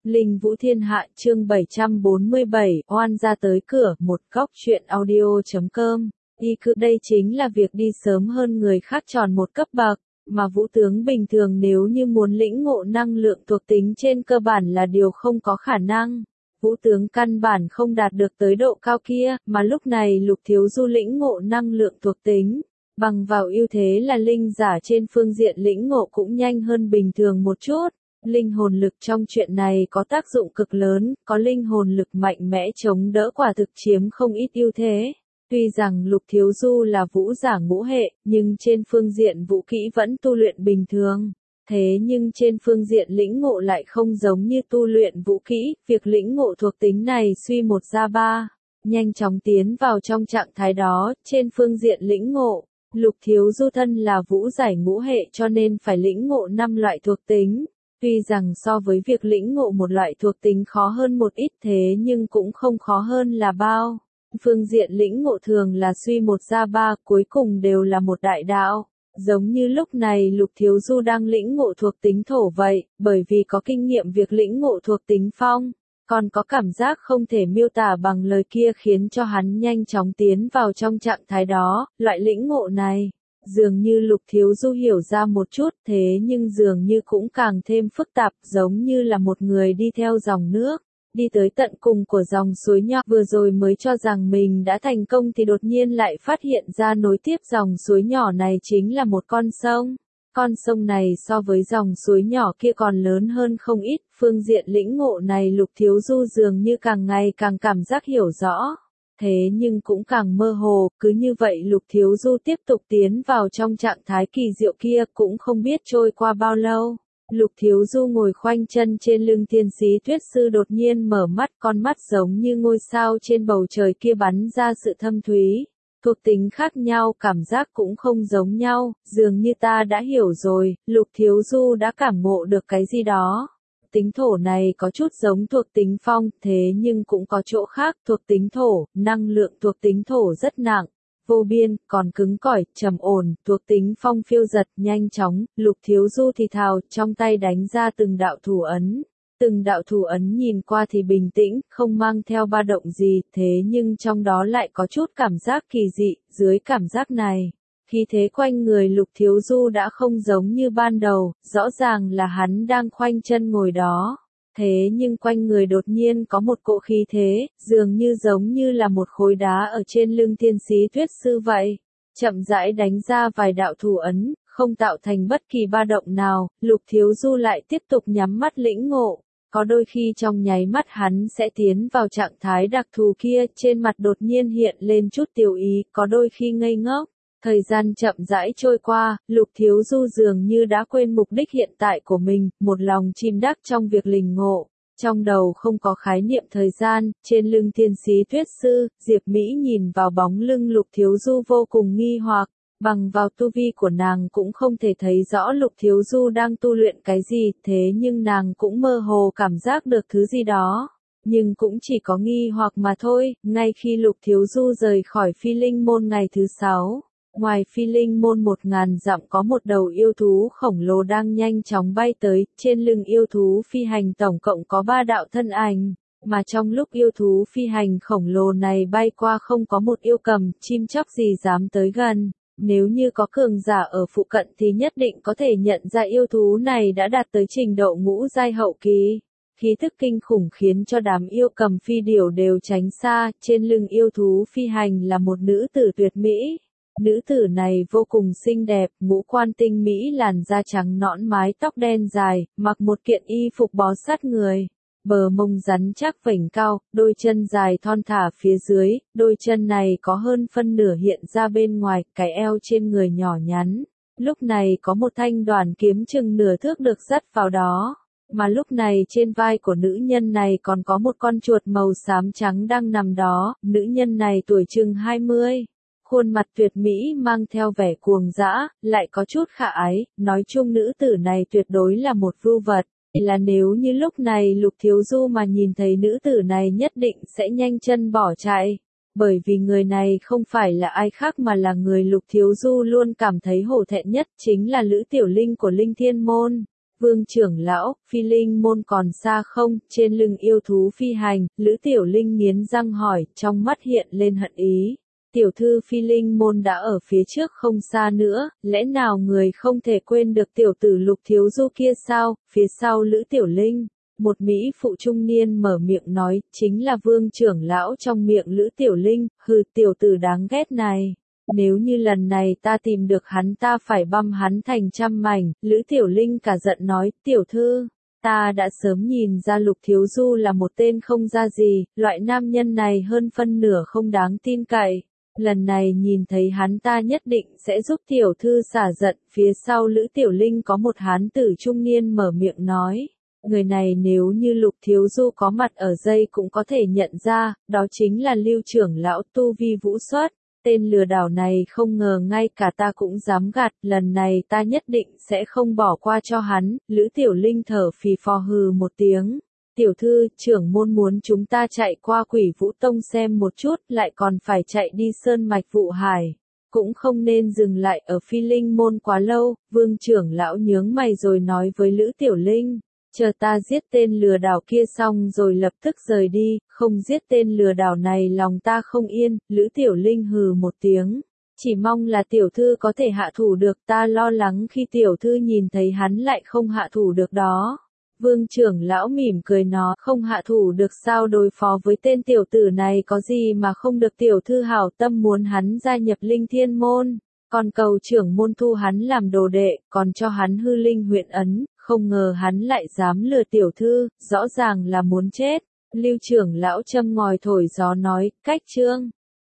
Linh Vũ Thiên Hạ chương 747 oan ra tới cửa một góc truyện audio.com. Đây chính là việc đi sớm hơn người khác tròn một cấp bậc, mà vũ tướng bình thường nếu như muốn lĩnh ngộ năng lượng thuộc tính trên cơ bản là điều không có khả năng. Vũ tướng căn bản không đạt được tới độ cao kia, mà lúc này Lục Thiếu Du lĩnh ngộ năng lượng thuộc tính. Bằng vào ưu thế là linh giả trên phương diện lĩnh ngộ cũng nhanh hơn bình thường một chút. Linh hồn lực trong chuyện này có tác dụng cực lớn, có linh hồn lực mạnh mẽ chống đỡ quả thực chiếm không ít ưu thế. Tuy rằng Lục Thiếu Du là vũ giả ngũ hệ, nhưng trên phương diện vũ kỹ vẫn tu luyện bình thường. Thế nhưng trên phương diện lĩnh ngộ lại không giống như tu luyện vũ kỹ, việc lĩnh ngộ thuộc tính này suy một ra ba, nhanh chóng tiến vào trong trạng thái đó, trên phương diện lĩnh ngộ. Lục Thiếu Du thân là vũ giải ngũ hệ cho nên phải lĩnh ngộ 5 loại thuộc tính. Tuy rằng so với việc lĩnh ngộ một loại thuộc tính khó hơn một ít thế nhưng cũng không khó hơn là bao. Phương diện lĩnh ngộ thường là suy một ra ba, cuối cùng đều là một đại đạo. Giống như lúc này Lục Thiếu Du đang lĩnh ngộ thuộc tính thổ vậy, bởi vì có kinh nghiệm việc lĩnh ngộ thuộc tính phong, còn có cảm giác không thể miêu tả bằng lời kia khiến cho hắn nhanh chóng tiến vào trong trạng thái đó. Loại lĩnh ngộ này dường như Lục Thiếu Du hiểu ra một chút, thế nhưng dường như cũng càng thêm phức tạp, giống như là một người đi theo dòng nước, đi tới tận cùng của dòng suối nhỏ. Vừa rồi mới cho rằng mình đã thành công thì đột nhiên lại phát hiện ra nối tiếp dòng suối nhỏ này chính là một con sông. Con sông này so với dòng suối nhỏ kia còn lớn hơn không ít, phương diện lĩnh ngộ này Lục Thiếu Du dường như càng ngày càng cảm giác hiểu rõ. Thế nhưng cũng càng mơ hồ, cứ như vậy Lục Thiếu Du tiếp tục tiến vào trong trạng thái kỳ diệu kia, cũng không biết trôi qua bao lâu. Lục Thiếu Du ngồi khoanh chân trên lưng Thiên Sĩ Tuyết Sư đột nhiên mở mắt, con mắt giống như ngôi sao trên bầu trời kia bắn ra sự thâm thúy. Thuộc tính khác nhau, cảm giác cũng không giống nhau, dường như ta đã hiểu rồi. Lục Thiếu Du đã cảm ngộ được cái gì đó. Tính thổ này có chút giống thuộc tính phong, thế nhưng cũng có chỗ khác. Thuộc tính thổ, năng lượng thuộc tính thổ rất nặng, vô biên, còn cứng cỏi, trầm ổn. Thuộc tính phong phiêu dật, nhanh chóng. Lục Thiếu Du thì thào, trong tay đánh ra từng đạo thủ ấn. Từng đạo thủ ấn nhìn qua thì bình tĩnh, không mang theo ba động gì, thế nhưng trong đó lại có chút cảm giác kỳ dị. Dưới cảm giác này, khí thế quanh người Lục Thiếu Du đã không giống như ban đầu, rõ ràng là hắn đang khoanh chân ngồi đó. Thế nhưng quanh người đột nhiên có một cỗ khí thế, dường như giống như là một khối đá ở trên lưng Thiên Sĩ Tuyết Sư vậy. Chậm rãi đánh ra vài đạo thủ ấn, không tạo thành bất kỳ ba động nào, Lục Thiếu Du lại tiếp tục nhắm mắt lĩnh ngộ. Có đôi khi trong nháy mắt hắn sẽ tiến vào trạng thái đặc thù kia, trên mặt đột nhiên hiện lên chút tiểu ý, có đôi khi ngây ngốc. Thời gian chậm rãi trôi qua, Lục Thiếu Du dường như đã quên mục đích hiện tại của mình, một lòng chìm đắm trong việc lĩnh ngộ. Trong đầu không có khái niệm thời gian, trên lưng Thiên Sĩ Tuyết Sư, Diệp Mỹ nhìn vào bóng lưng Lục Thiếu Du vô cùng nghi hoặc. Bằng vào tu vi của nàng cũng không thể thấy rõ Lục Thiếu Du đang tu luyện cái gì, thế nhưng nàng cũng mơ hồ cảm giác được thứ gì đó. Nhưng cũng chỉ có nghi hoặc mà thôi. Ngay khi Lục Thiếu Du rời khỏi Phi Linh Môn ngày thứ 6, ngoài Phi Linh Môn 1000 dặm có một đầu yêu thú khổng lồ đang nhanh chóng bay tới, trên lưng yêu thú phi hành tổng cộng có 3 đạo thân ảnh, mà trong lúc yêu thú phi hành khổng lồ này bay qua không có một yêu cầm, chim chóc gì dám tới gần. Nếu như có cường giả ở phụ cận thì nhất định có thể nhận ra yêu thú này đã đạt tới trình độ ngũ giai hậu kỳ. Khí thức kinh khủng khiến cho đám yêu cầm phi điểu đều tránh xa, trên lưng yêu thú phi hành là một nữ tử tuyệt mỹ. Nữ tử này vô cùng xinh đẹp, ngũ quan tinh mỹ, làn da trắng nõn, mái tóc đen dài, mặc một kiện y phục bó sát người. Bờ mông rắn chắc vểnh cao, đôi chân dài thon thả phía dưới, đôi chân này có hơn phân nửa hiện ra bên ngoài, cái eo trên người nhỏ nhắn. Lúc này có một thanh đoản kiếm chừng nửa thước được dắt vào đó, mà lúc này trên vai của nữ nhân này còn có một con chuột màu xám trắng đang nằm đó. Nữ nhân này tuổi chừng 20. Khuôn mặt tuyệt mỹ mang theo vẻ cuồng dã, lại có chút khả ái, nói chung nữ tử này tuyệt đối là một vưu vật. Là nếu như lúc này Lục Thiếu Du mà nhìn thấy nữ tử này nhất định sẽ nhanh chân bỏ chạy, bởi vì người này không phải là ai khác mà là người Lục Thiếu Du luôn cảm thấy hổ thẹn nhất, chính là Lữ Tiểu Linh của Linh Thiên Môn. Vương trưởng lão, phi linh môn còn xa không? Trên lưng yêu thú phi hành, Lữ Tiểu Linh nghiến răng hỏi, trong mắt hiện lên hận ý. Tiểu thư phi linh môn đã ở phía trước không xa nữa, lẽ nào người không thể quên được tiểu tử Lục Thiếu Du kia sao? Phía sau Lữ Tiểu Linh, một mỹ phụ trung niên mở miệng nói, chính là Vương trưởng lão trong miệng Lữ Tiểu Linh, hừ, tiểu tử đáng ghét này. Nếu như lần này ta tìm được hắn ta phải băm hắn thành trăm mảnh, Lữ Tiểu Linh cả giận nói, tiểu thư, ta đã sớm nhìn ra Lục Thiếu Du là một tên không ra gì, loại nam nhân này hơn phân nửa không đáng tin cậy. Lần này nhìn thấy hắn ta nhất định sẽ giúp tiểu thư xả giận. Phía sau Lữ Tiểu Linh có một hán tử trung niên mở miệng nói. Người này nếu như Lục Thiếu Du có mặt ở dây cũng có thể nhận ra, đó chính là Lưu trưởng lão tu vi vũ xuất. Tên lừa đảo này không ngờ ngay cả ta cũng dám gạt, lần này ta nhất định sẽ không bỏ qua cho hắn. Lữ Tiểu Linh thở phì phò hừ một tiếng. Tiểu thư, trưởng môn muốn chúng ta chạy qua Quỷ Vũ Tông xem một chút, lại còn phải chạy đi Sơn Mạch Vụ Hải. Cũng không nên dừng lại ở Phi Linh môn quá lâu. Vương trưởng lão nhướng mày rồi nói với Lữ Tiểu Linh. Chờ ta giết tên lừa đảo kia xong rồi lập tức rời đi, không giết tên lừa đảo này lòng ta không yên. Lữ Tiểu Linh hừ một tiếng. Chỉ mong là tiểu thư có thể hạ thủ được, ta lo lắng khi tiểu thư nhìn thấy hắn lại không hạ thủ được đó. Vương trưởng lão mỉm cười nói, không hạ thủ được sao? Đối phó với tên tiểu tử này có gì mà không được? Tiểu thư hảo tâm muốn hắn gia nhập Linh Thiên môn, còn cầu trưởng môn thu hắn làm đồ đệ, còn cho hắn hư linh huyện ấn, không ngờ hắn lại dám lừa tiểu thư, rõ ràng là muốn chết. Lưu trưởng lão châm ngòi thổi gió nói, cách chương.